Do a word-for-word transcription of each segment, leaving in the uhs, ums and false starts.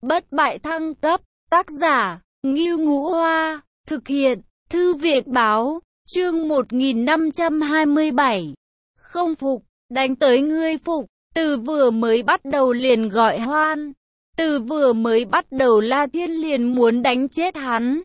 Bất bại thăng cấp, tác giả, Ngưu Ngũ Hoa, thực hiện, Thư viện báo, chương một nghìn năm trăm hai mươi bảy. Không phục, đánh tới ngươi phục, từ vừa mới bắt đầu liền gọi hoan. Từ vừa mới bắt đầu La Thiên liền muốn đánh chết hắn.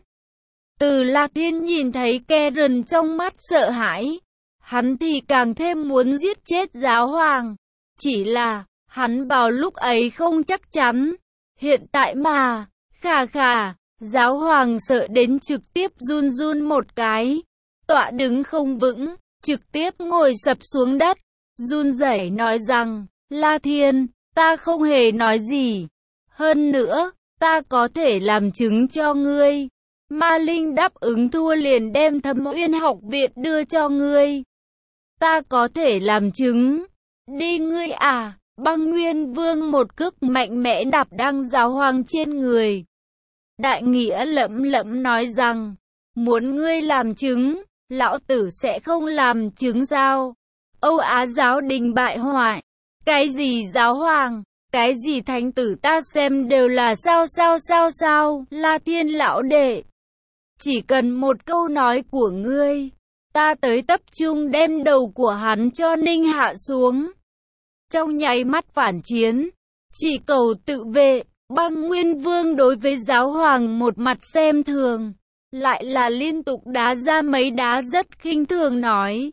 Từ La Thiên nhìn thấy Karen trong mắt sợ hãi, hắn thì càng thêm muốn giết chết giáo hoàng. Chỉ là, hắn vào lúc ấy không chắc chắn. Hiện tại mà, khà khà, giáo hoàng sợ đến trực tiếp run run một cái. Tọa đứng không vững, trực tiếp ngồi sập xuống đất. Run rẩy nói rằng, La Thiên, ta không hề nói gì. Hơn nữa, ta có thể làm chứng cho ngươi. Ma Linh đáp ứng thua liền đem Thâm Uyên học viện đưa cho ngươi. Ta có thể làm chứng. Đi ngươi à. Băng Nguyên Vương một cước mạnh mẽ đạp đăng giáo hoàng trên người. Đại Nghĩa lẩm lẩm nói rằng, muốn ngươi làm chứng, lão tử sẽ không làm chứng sao? Âu Á giáo đình bại hoại. Cái gì giáo hoàng, cái gì thánh tử ta xem đều là sao sao sao sao, La Thiên lão đệ. Chỉ cần một câu nói của ngươi, ta tới tập trung đem đầu của hắn cho ninh hạ xuống. Trong nháy mắt phản chiến, chỉ cầu tự vệ, Băng Nguyên Vương đối với giáo hoàng một mặt xem thường, lại là liên tục đá ra mấy đá rất khinh thường nói.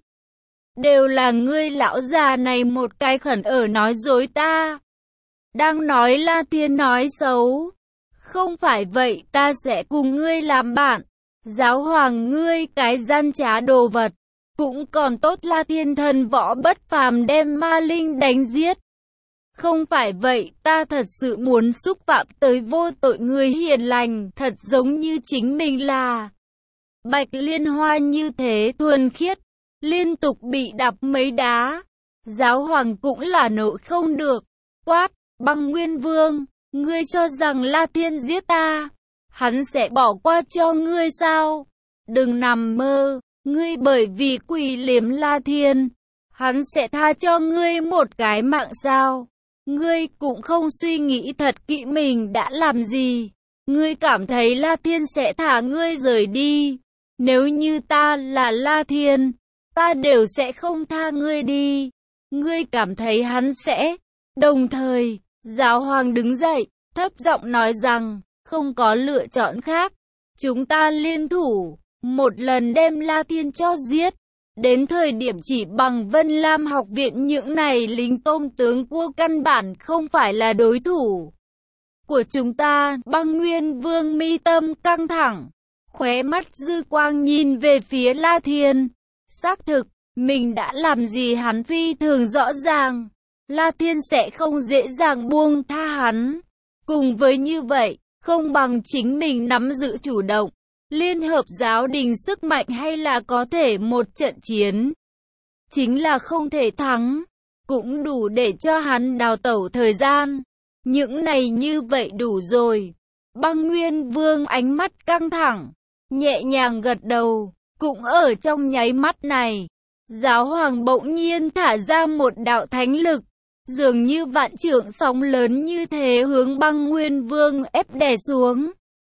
Đều là ngươi lão già này một cái khẩn ở nói dối ta. Đang nói La Thiên nói xấu. Không phải vậy ta sẽ cùng ngươi làm bạn. Giáo hoàng ngươi cái gian trá đồ vật. Cũng còn tốt La Thiên thần võ bất phàm đem Ma Linh đánh giết. Không phải vậy ta thật sự muốn xúc phạm tới vô tội người hiền lành. Thật giống như chính mình là Bạch Liên Hoa như thế thuần khiết. Liên tục bị đạp mấy đá. Giáo hoàng cũng là nộ không được. Quát, Băng Nguyên Vương, ngươi cho rằng La Thiên giết ta, hắn sẽ bỏ qua cho ngươi sao? Đừng nằm mơ, ngươi bởi vì quỳ liếm La Thiên, hắn sẽ tha cho ngươi một cái mạng sao? Ngươi cũng không suy nghĩ thật kỹ mình đã làm gì. Ngươi cảm thấy La Thiên sẽ thả ngươi rời đi. Nếu như ta là La Thiên, ta đều sẽ không tha ngươi đi. Ngươi cảm thấy hắn sẽ... Đồng thời, giáo hoàng đứng dậy, thấp giọng nói rằng, không có lựa chọn khác. Chúng ta liên thủ, một lần đem La Thiên cho giết. Đến thời điểm chỉ bằng Vân Lam học viện những này lính tôm tướng cua căn bản không phải là đối thủ của chúng ta. Băng Nguyên Vương mi tâm căng thẳng, khóe mắt dư quang nhìn về phía La Thiên. Xác thực, mình đã làm gì hắn phi thường rõ ràng. La Thiên sẽ không dễ dàng buông tha hắn. Cùng với như vậy, không bằng chính mình nắm giữ chủ động. Liên hợp giáo đình sức mạnh hay là có thể một trận chiến. Chính là không thể thắng. Cũng đủ để cho hắn đào tẩu thời gian. Những này như vậy đủ rồi. Băng Nguyên Vương ánh mắt căng thẳng, nhẹ nhàng gật đầu. Cũng ở trong nháy mắt này, giáo hoàng bỗng nhiên thả ra một đạo thánh lực. Dường như vạn trượng sóng lớn như thế hướng Băng Nguyên Vương ép đè xuống.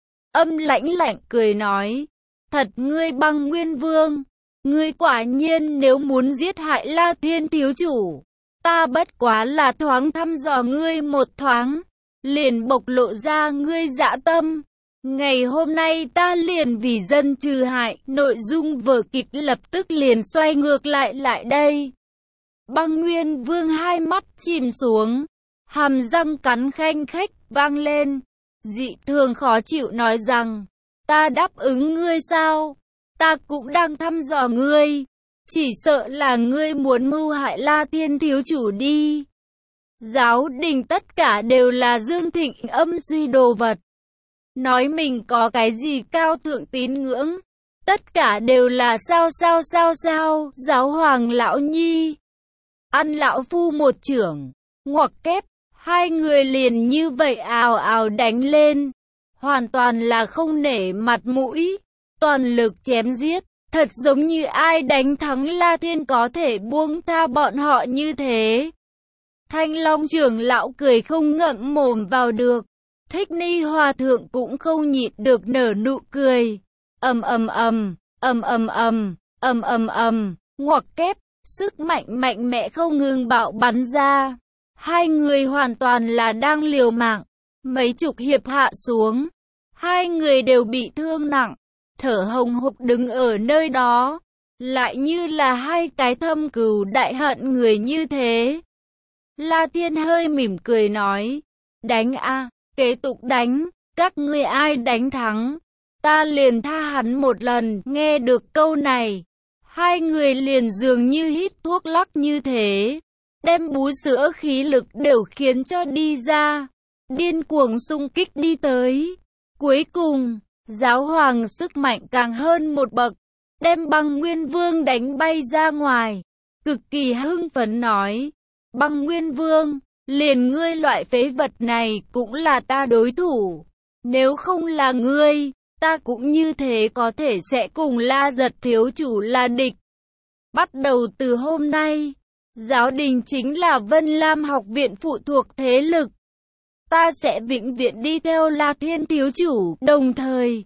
Âm lãnh lạnh cười nói, thật ngươi Băng Nguyên Vương, ngươi quả nhiên nếu muốn giết hại La Thiên thiếu chủ, ta bất quá là thoáng thăm dò ngươi một thoáng, liền bộc lộ ra ngươi dã tâm. Ngày hôm nay ta liền vì dân trừ hại, nội dung vở kịch lập tức liền xoay ngược lại lại đây. Băng Nguyên Vương hai mắt chìm xuống, hàm răng cắn khanh khách vang lên, dị thường khó chịu nói rằng, ta đáp ứng ngươi sao? Ta cũng đang thăm dò ngươi, chỉ sợ là ngươi muốn mưu hại La Thiên thiếu chủ đi. Giáo đình tất cả đều là Dương Thịnh âm suy đồ vật. Nói mình có cái gì cao thượng tín ngưỡng, tất cả đều là sao sao sao sao, giáo hoàng lão nhi. Ăn lão phu một chưởng, ngoặc kép, hai người liền như vậy ào ào đánh lên. Hoàn toàn là không nể mặt mũi, toàn lực chém giết, thật giống như ai đánh thắng La Thiên có thể buông tha bọn họ như thế. Thanh Long trưởng lão cười không ngậm mồm vào được. Thích Ni Hòa thượng cũng không nhịn được nở nụ cười. Ầm ầm ầm, ầm ầm ầm, ầm ầm ầm, ngoặc kép, sức mạnh mạnh mẽ không ngừng bạo bắn ra. Hai người hoàn toàn là đang liều mạng. Mấy chục hiệp hạ xuống, hai người đều bị thương nặng, thở hồng hộc đứng ở nơi đó, lại như là hai cái thâm cừu đại hận người như thế. La Thiên hơi mỉm cười nói, đánh a, kế tục đánh, các ngươi ai đánh thắng, ta liền tha hắn một lần. Nghe được câu này, hai người liền dường như hít thuốc lắc như thế, đem bú sữa khí lực đều khiến cho đi ra, điên cuồng xung kích đi tới. Cuối cùng, giáo hoàng sức mạnh càng hơn một bậc, đem Băng Nguyên Vương đánh bay ra ngoài, cực kỳ hưng phấn nói, Băng Nguyên Vương, liền ngươi loại phế vật này cũng là ta đối thủ, nếu không là ngươi, ta cũng như thế có thể sẽ cùng La Giật thiếu chủ là địch. Bắt đầu từ hôm nay, giáo đình chính là Vân Lam học viện phụ thuộc thế lực. Ta sẽ vĩnh viễn đi theo La Thiên thiếu chủ, đồng thời.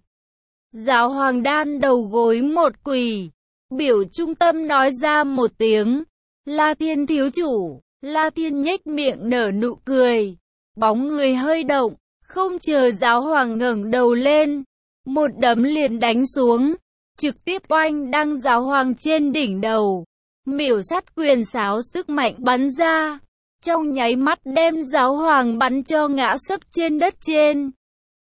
Giáo hoàng đan đầu gối một quỳ, biểu trung tâm nói ra một tiếng, La Thiên thiếu chủ. La Thiên nhếch miệng nở nụ cười, bóng người hơi động, không chờ giáo hoàng ngẩng đầu lên, một đấm liền đánh xuống, trực tiếp oanh đăng giáo hoàng trên đỉnh đầu. Miểu sát quyền sáo sức mạnh bắn ra, trong nháy mắt đem giáo hoàng bắn cho ngã sấp trên đất trên.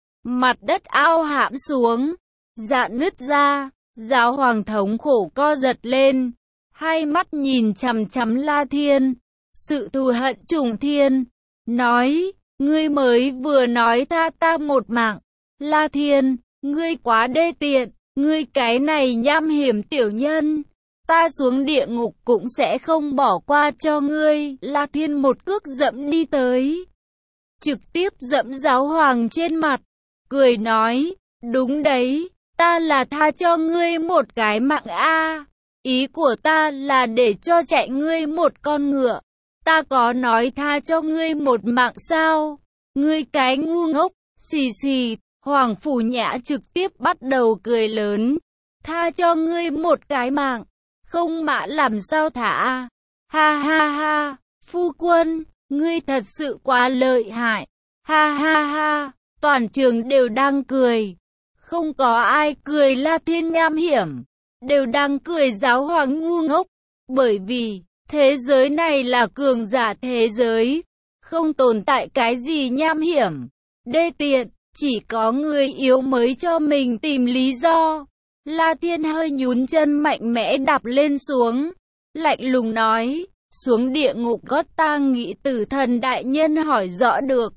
Mặt đất ao hãm xuống, dạ nứt ra, giáo hoàng thống khổ co giật lên, hai mắt nhìn chằm chằm La Thiên, sự thù hận trùng thiên, nói, ngươi mới vừa nói tha ta một mạng, La Thiên, ngươi quá đê tiện, ngươi cái này nham hiểm tiểu nhân. Ta xuống địa ngục cũng sẽ không bỏ qua cho ngươi. La Thiên một cước dẫm đi tới, trực tiếp dẫm giáo hoàng trên mặt, cười nói, đúng đấy, ta là tha cho ngươi một cái mạng a. Ý của ta là để cho chạy ngươi một con ngựa, ta có nói tha cho ngươi một mạng sao? Ngươi cái ngu ngốc, xì xì. Hoàng Phủ Nhã trực tiếp bắt đầu cười lớn, tha cho ngươi một cái mạng, không mã làm sao thả. Ha ha ha, phu quân, ngươi thật sự quá lợi hại. Ha ha ha, toàn trường đều đang cười, không có ai cười La Thiên nham hiểm, đều đang cười giáo hoàng ngu ngốc, bởi vì thế giới này là cường giả thế giới, không tồn tại cái gì nham hiểm, đê tiện, chỉ có người yếu mới cho mình tìm lý do. La Thiên hơi nhún chân mạnh mẽ đạp lên xuống, lạnh lùng nói, xuống địa ngục gót ta nghĩ tử thần đại nhân hỏi rõ được.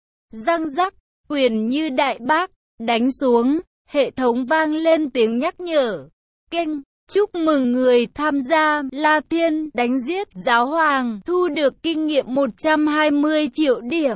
Răng rắc, quyền như đại bác, đánh xuống, hệ thống vang lên tiếng nhắc nhở. Kênh, chúc mừng người tham gia, La Thiên đánh giết giáo hoàng, thu được kinh nghiệm một trăm hai mươi triệu điểm.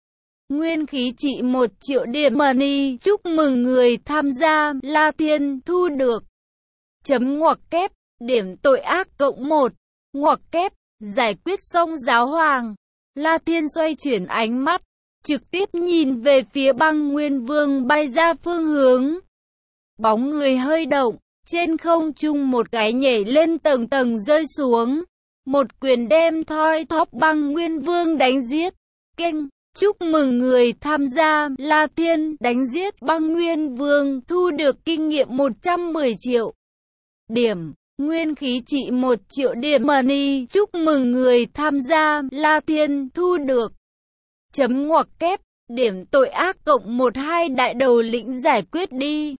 Nguyên khí trị một triệu điểm money, chúc mừng người tham gia, La Thiên thu được. Chấm ngoặc kép, điểm tội ác cộng một, ngoặc kép, giải quyết xong giáo hoàng. La Thiên xoay chuyển ánh mắt, trực tiếp nhìn về phía Băng Nguyên Vương bay ra phương hướng. Bóng người hơi động, trên không trung một cái nhảy lên tầng tầng rơi xuống. Một quyền đem thoi thóp Băng Nguyên Vương đánh giết. Kênh, chúc mừng người tham gia, La Thiên đánh giết Băng Nguyên Vương, thu được kinh nghiệm một trăm mười triệu điểm, nguyên khí trị một triệu điểm money, chúc mừng người tham gia, La Thiên thu được. Chấm ngoặc kép, điểm tội ác cộng một hai đại đầu lĩnh giải quyết đi.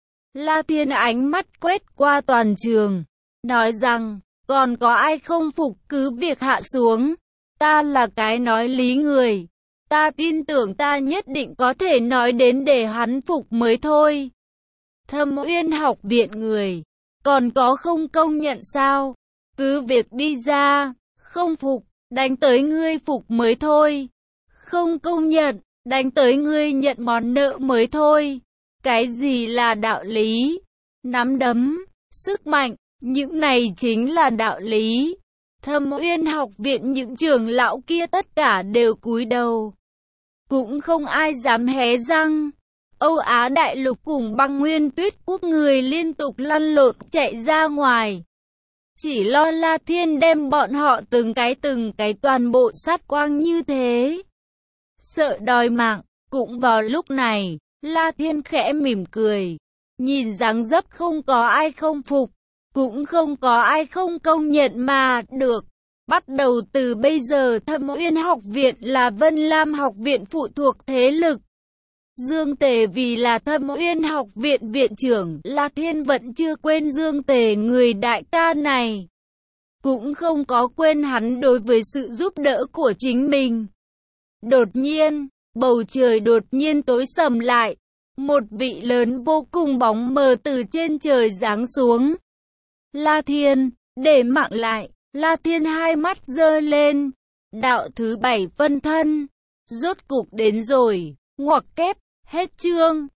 La Thiên ánh mắt quét qua toàn trường, nói rằng, còn có ai không phục cứ việc hạ xuống, ta là cái nói lý người. Ta tin tưởng ta nhất định có thể nói đến để hắn phục mới thôi. Thâm Uyên học viện người, còn có không công nhận sao? Cứ việc đi ra, không phục, đánh tới ngươi phục mới thôi. Không công nhận, đánh tới ngươi nhận món nợ mới thôi. Cái gì là đạo lý? Nắm đấm, sức mạnh, những này chính là đạo lý. Thâm Uyên học viện những trưởng lão kia tất cả đều cúi đầu. cũng không ai dám hé răng. Âu Á đại lục cùng băng nguyên tuyết quốc người liên tục lăn lộn chạy ra ngoài. Chỉ lo La Thiên đem bọn họ từng cái từng cái toàn bộ sát quang như thế. Sợ đòi mạng, cũng vào lúc này, La Thiên khẽ mỉm cười. Nhìn dáng dấp không có ai không phục, cũng không có ai không công nhận mà được. Bắt đầu từ bây giờ Thâm Uyên học viện là Vân Lam học viện phụ thuộc thế lực. Dương Tề vì là Thâm Uyên học viện viện trưởng, La Thiên vẫn chưa quên Dương Tề người đại ca này. Cũng không có quên hắn đối với sự giúp đỡ của chính mình. Đột nhiên, bầu trời đột nhiên tối sầm lại. Một vị lớn vô cùng bóng mờ từ trên trời giáng xuống. La Thiên, để mạng lại. La Thiên hai mắt giơ lên. Đạo thứ bảy phân thân. Rốt cục đến rồi. Ngoặc kép, hết chương.